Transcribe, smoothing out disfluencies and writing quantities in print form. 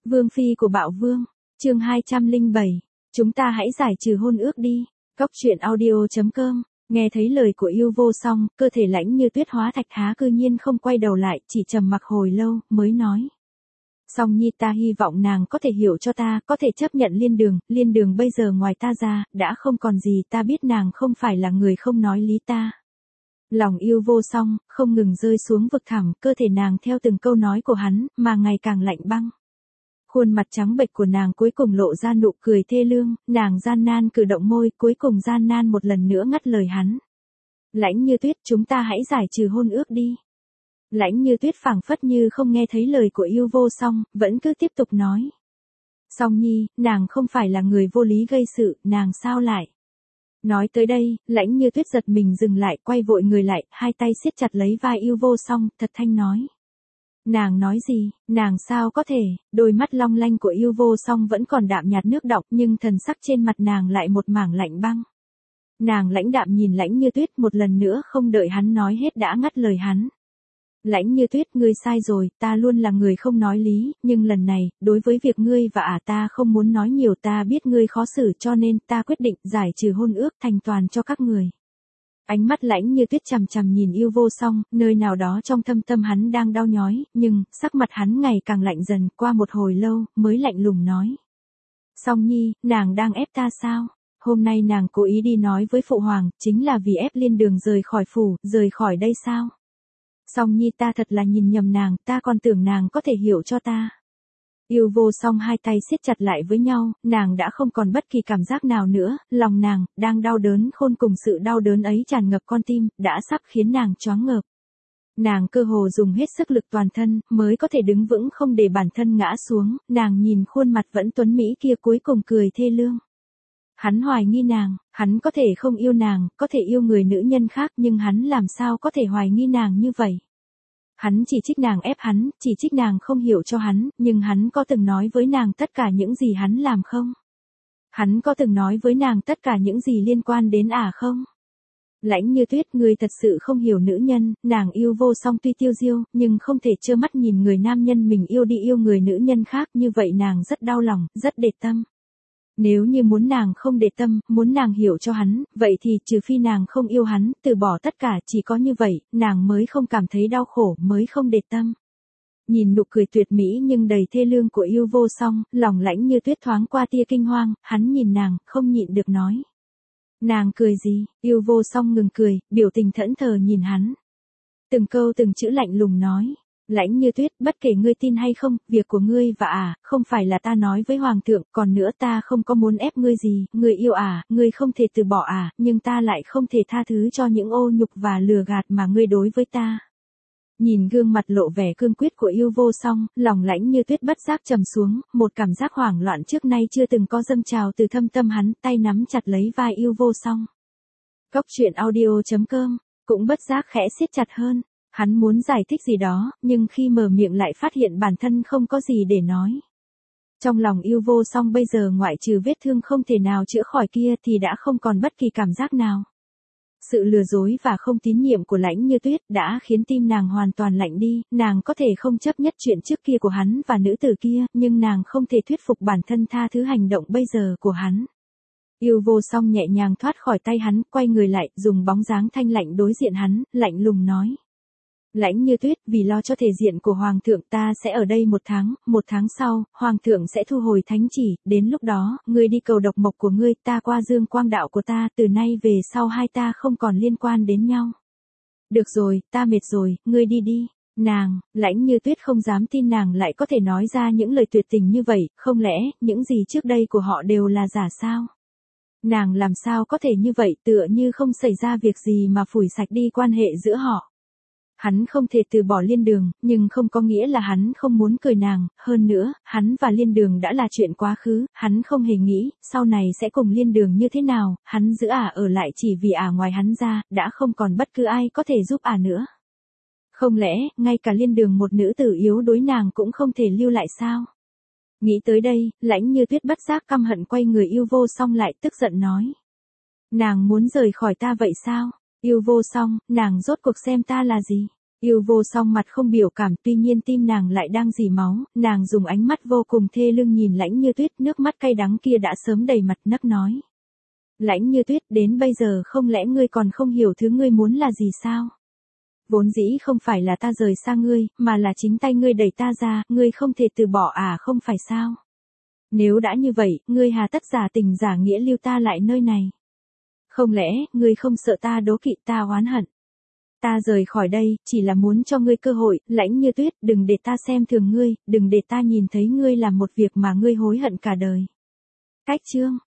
Vương phi của Bạo Vương, chương 207, chúng ta hãy giải trừ hôn ước đi. Cóc truyện audio.com, nghe thấy lời của Yêu Vô Song, cơ thể lãnh như tuyết hóa thạch thá cư nhiên không quay đầu lại, chỉ trầm mặc hồi lâu, mới nói. Song Nhi, ta hy vọng nàng có thể hiểu cho ta, có thể chấp nhận Liên Đường bây giờ ngoài ta ra, đã không còn gì, ta biết nàng không phải là người không nói lý ta. Lòng Yêu Vô Song, không ngừng rơi xuống vực thẳm, cơ thể nàng theo từng câu nói của hắn, mà ngày càng lạnh băng. Khuôn mặt trắng bệch của nàng cuối cùng lộ ra nụ cười thê lương, nàng gian nan cử động môi, cuối cùng gian nan một lần nữa ngắt lời hắn. Lãnh như tuyết, chúng ta hãy giải trừ hôn ước đi. Lãnh như tuyết phảng phất như không nghe thấy lời của Yêu Vô Song, vẫn cứ tiếp tục nói. Song Nhi, nàng không phải là người vô lý gây sự, nàng sao lại? Nói tới đây, lãnh như tuyết giật mình dừng lại, quay vội người lại, hai tay siết chặt lấy vai Yêu Vô Song, thật thanh nói. Nàng nói gì, nàng sao có thể, đôi mắt long lanh của Yêu Vô Song vẫn còn đạm nhạt nước đọng, nhưng thần sắc trên mặt nàng lại một mảng lạnh băng. Nàng lãnh đạm nhìn lãnh như tuyết, một lần nữa không đợi hắn nói hết đã ngắt lời hắn. Lãnh như tuyết, ngươi sai rồi, ta luôn là người không nói lý, nhưng lần này, đối với việc ngươi và ta không muốn nói nhiều, ta biết ngươi khó xử cho nên ta quyết định giải trừ hôn ước thành toàn cho các người. Ánh mắt lãnh như tuyết chằm chằm nhìn Yêu Vô Song, nơi nào đó trong thâm tâm hắn đang đau nhói, nhưng, sắc mặt hắn ngày càng lạnh dần, qua một hồi lâu, mới lạnh lùng nói. Song Nhi, nàng đang ép ta sao? Hôm nay nàng cố ý đi nói với Phụ Hoàng, chính là vì ép Liên Đường rời khỏi phủ, rời khỏi đây sao? Song Nhi, ta thật là nhìn nhầm nàng, ta còn tưởng nàng có thể hiểu cho ta. Yêu Vô Song hai tay siết chặt lại với nhau, nàng đã không còn bất kỳ cảm giác nào nữa, lòng nàng, đang đau đớn khôn cùng sự đau đớn ấy tràn ngập con tim, đã sắp khiến nàng choáng ngợp. Nàng cơ hồ dùng hết sức lực toàn thân, mới có thể đứng vững không để bản thân ngã xuống, nàng nhìn khuôn mặt vẫn tuấn mỹ kia cuối cùng cười thê lương. Hắn hoài nghi nàng, hắn có thể không yêu nàng, có thể yêu người nữ nhân khác nhưng hắn làm sao có thể hoài nghi nàng như vậy. Hắn chỉ trích nàng ép hắn, chỉ trích nàng không hiểu cho hắn, nhưng hắn có từng nói với nàng tất cả những gì hắn làm không? Hắn có từng nói với nàng tất cả những gì liên quan đến không? Lãnh như tuyết, ngươi thật sự không hiểu nữ nhân, nàng Yêu Vô Song tuy tiêu diêu, nhưng không thể trơ mắt nhìn người nam nhân mình yêu đi yêu người nữ nhân khác, như vậy nàng rất đau lòng, rất để tâm. Nếu như muốn nàng không để tâm, muốn nàng hiểu cho hắn, vậy thì trừ phi nàng không yêu hắn, từ bỏ tất cả, chỉ có như vậy, nàng mới không cảm thấy đau khổ, mới không để tâm. Nhìn nụ cười tuyệt mỹ nhưng đầy thê lương của Yêu Vô Song, lòng lãnh như tuyết thoáng qua tia kinh hoang, hắn nhìn nàng, không nhịn được nói. Nàng cười gì? Yêu Vô Song ngừng cười, biểu tình thẫn thờ nhìn hắn. Từng câu từng chữ lạnh lùng nói. Lãnh như tuyết, bất kể ngươi tin hay không, việc của ngươi và không phải là ta nói với Hoàng thượng, còn nữa ta không có muốn ép ngươi gì, ngươi yêu ngươi không thể từ bỏ nhưng ta lại không thể tha thứ cho những ô nhục và lừa gạt mà ngươi đối với ta. Nhìn gương mặt lộ vẻ cương quyết của Yêu Vô Song, lòng lãnh như tuyết bất giác trầm xuống, một cảm giác hoảng loạn trước nay chưa từng có dâng trào từ thâm tâm hắn, tay nắm chặt lấy vai Yêu Vô Song. Cóc truyện audio.com, cũng bất giác khẽ siết chặt hơn. Hắn muốn giải thích gì đó, nhưng khi mở miệng lại phát hiện bản thân không có gì để nói. Trong lòng Yêu Vô Song bây giờ ngoại trừ vết thương không thể nào chữa khỏi kia thì đã không còn bất kỳ cảm giác nào. Sự lừa dối và không tín nhiệm của lãnh như tuyết đã khiến tim nàng hoàn toàn lạnh đi, nàng có thể không chấp nhất chuyện trước kia của hắn và nữ tử kia, nhưng nàng không thể thuyết phục bản thân tha thứ hành động bây giờ của hắn. Yêu Vô Song nhẹ nhàng thoát khỏi tay hắn, quay người lại, dùng bóng dáng thanh lạnh đối diện hắn, lạnh lùng nói. Lãnh như tuyết, vì lo cho thể diện của Hoàng thượng ta sẽ ở đây một tháng sau, Hoàng thượng sẽ thu hồi thánh chỉ, đến lúc đó, ngươi đi cầu độc mộc của ngươi, ta qua dương quang đạo của ta, từ nay về sau hai ta không còn liên quan đến nhau. Được rồi, ta mệt rồi, ngươi đi đi. Nàng, lãnh như tuyết không dám tin nàng lại có thể nói ra những lời tuyệt tình như vậy, không lẽ, những gì trước đây của họ đều là giả sao? Nàng làm sao có thể như vậy, tựa như không xảy ra việc gì mà phủi sạch đi quan hệ giữa họ. Hắn không thể từ bỏ Liên Đường, nhưng không có nghĩa là hắn không muốn cười nàng, hơn nữa, hắn và Liên Đường đã là chuyện quá khứ, hắn không hề nghĩ, sau này sẽ cùng Liên Đường như thế nào, hắn giữ ở lại chỉ vì ngoài hắn ra, đã không còn bất cứ ai có thể giúp nữa. Không lẽ, ngay cả Liên Đường một nữ tử yếu đối nàng cũng không thể lưu lại sao? Nghĩ tới đây, lãnh như tuyết bất giác căm hận quay người Yêu Vô Song lại, tức giận nói. Nàng muốn rời khỏi ta vậy sao? Yêu Vô Song, nàng rốt cuộc xem ta là gì? Yêu vô song mặt không biểu cảm, tuy nhiên tim nàng lại đang rỉ máu, nàng dùng ánh mắt vô cùng thê lương nhìn Lãnh Như Tuyết, nước mắt cay đắng kia đã sớm đầy mặt nấc nói. Lãnh Như Tuyết, đến bây giờ không lẽ ngươi còn không hiểu thứ ngươi muốn là gì sao? Vốn dĩ không phải là ta rời xa ngươi, mà là chính tay ngươi đẩy ta ra, ngươi không thể từ bỏ à không phải sao? Nếu đã như vậy, ngươi hà tất giả tình giả nghĩa lưu ta lại nơi này? Không lẽ, ngươi không sợ ta đố kỵ ta oán hận? Ta rời khỏi đây, chỉ là muốn cho ngươi cơ hội, Lãnh Như Tuyết, đừng để ta xem thường ngươi, đừng để ta nhìn thấy ngươi làm một việc mà ngươi hối hận cả đời. Cách chương